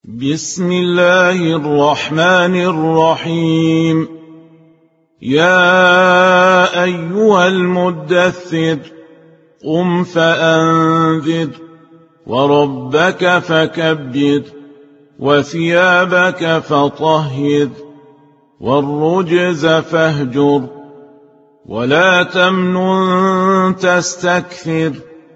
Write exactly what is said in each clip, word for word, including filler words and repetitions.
بسم الله الرحمن الرحيم. يا أيها المدثر قم فأنذر وربك فكبر وثيابك فطهر والرجز فاهجر ولا تمنن تستكثر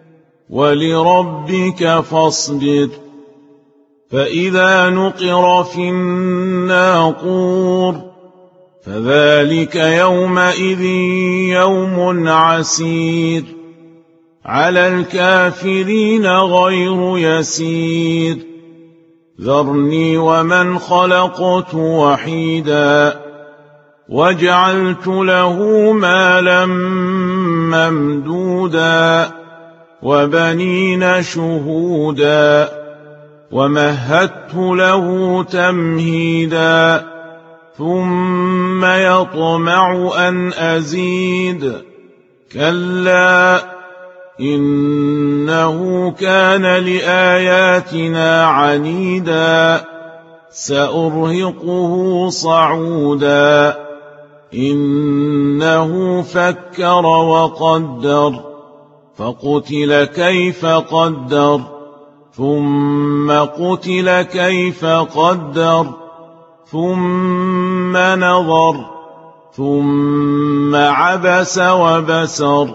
ولربك فاصبر. فإذا نقر في الناقور فذلك يومئذ يوم عسير على الكافرين غير يسير. ذرني ومن خلقت وحيدا وجعلت له مالا ممدودا وبنين شهودا ومهدت له تمهيدا ثم يطمع أن أزيد. كلا إنه كان لآياتنا عنيدا سأرهقه صعودا. إنه فكر وقدر فقتل كيف قدر ثم قتل كيف قدر ثم نظر ثم عبس وبسر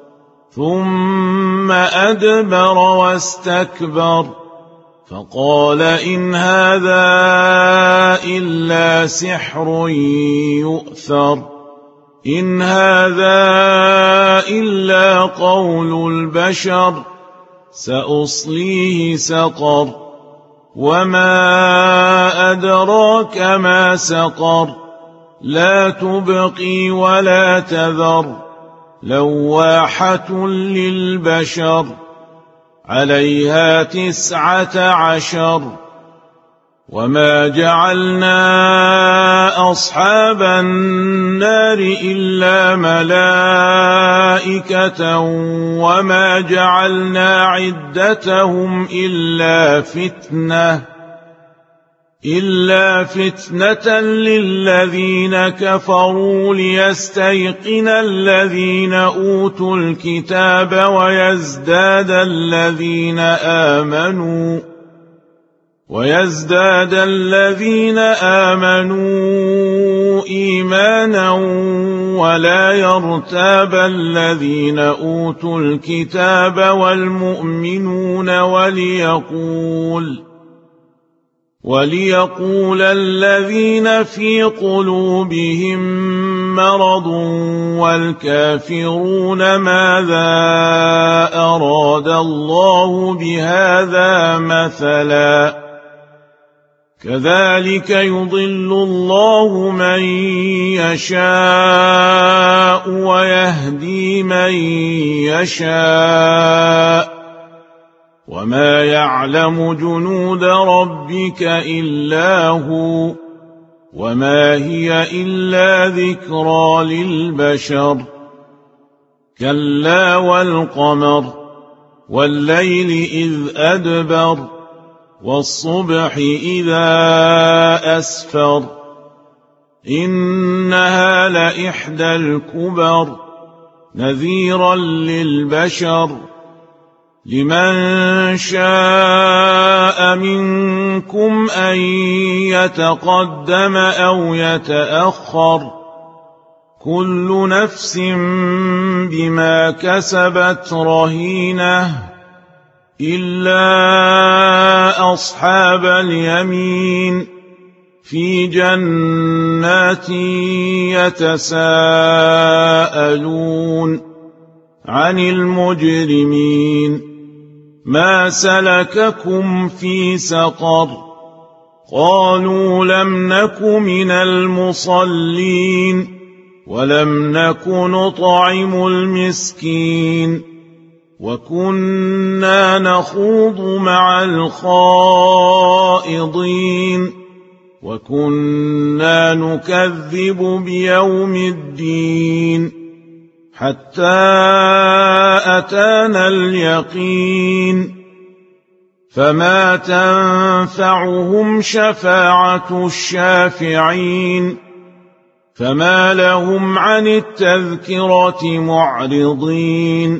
ثم أدبر واستكبر فقال إن هذا إلا سحر يؤثر إن هذا إلا قول البشر سأصليه سقر وما أدراك ما سقر لا تبقي ولا تذر لواحة للبشر عليها تسعة عشر. وما جعلنا أصحاب النار إلا ملائكة وما جعلنا عدتهم إلا فتنة إلا فتنة للذين كفروا ليستيقن الذين أوتوا الكتاب ويزداد الذين آمنوا ويزداد الذين آمنوا إيمانا ولا يرتاب الذين أوتوا الكتاب والمؤمنون وليقول وليقول الذين في قلوبهم مرض والكافرون ماذا أراد الله بهذا مثلا كذلك يضل الله من يشاء ويهدي من يشاء وما يعلم جنود ربك إلا هو وما هي إلا ذكرى للبشر. كلا والقمر والليل إذ أدبر والصبح إذا أسفر إنها لإحدى الكبر نذيرا للبشر. لمن شاء منكم أن يتقدم أو يتأخر كل نفس بما كسبت رهينة إلا أصحاب اليمين في جنات يتساءلون عن المجرمين ما سلككم في سقر قالوا لم نك من المصلين ولم نك نطعم المسكين وكنا نخوض مع الخائضين وكنا نكذب بيوم الدين حتى أتانا اليقين فما تنفعهم شفاعة الشافعين فما لهم عن التذكرة معرضين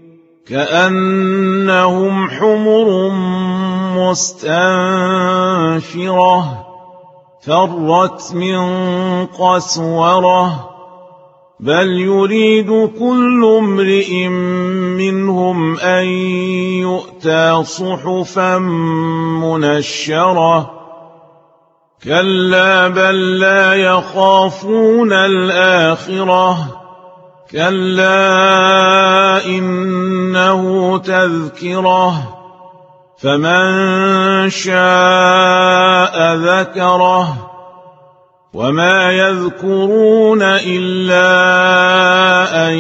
كأنهم حمر مستنفرة فرت من قسورة بل يريد كل امرئ منهم أن يؤتى صحفا منشرة كلا بل لا يخافون الآخرة كلا إنه تذكرة فمن شاء ذكره وما يذكرون إلا أن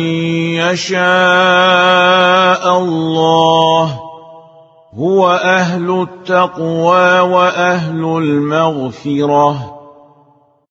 يشاء الله هو أهل التقوى وأهل المغفرة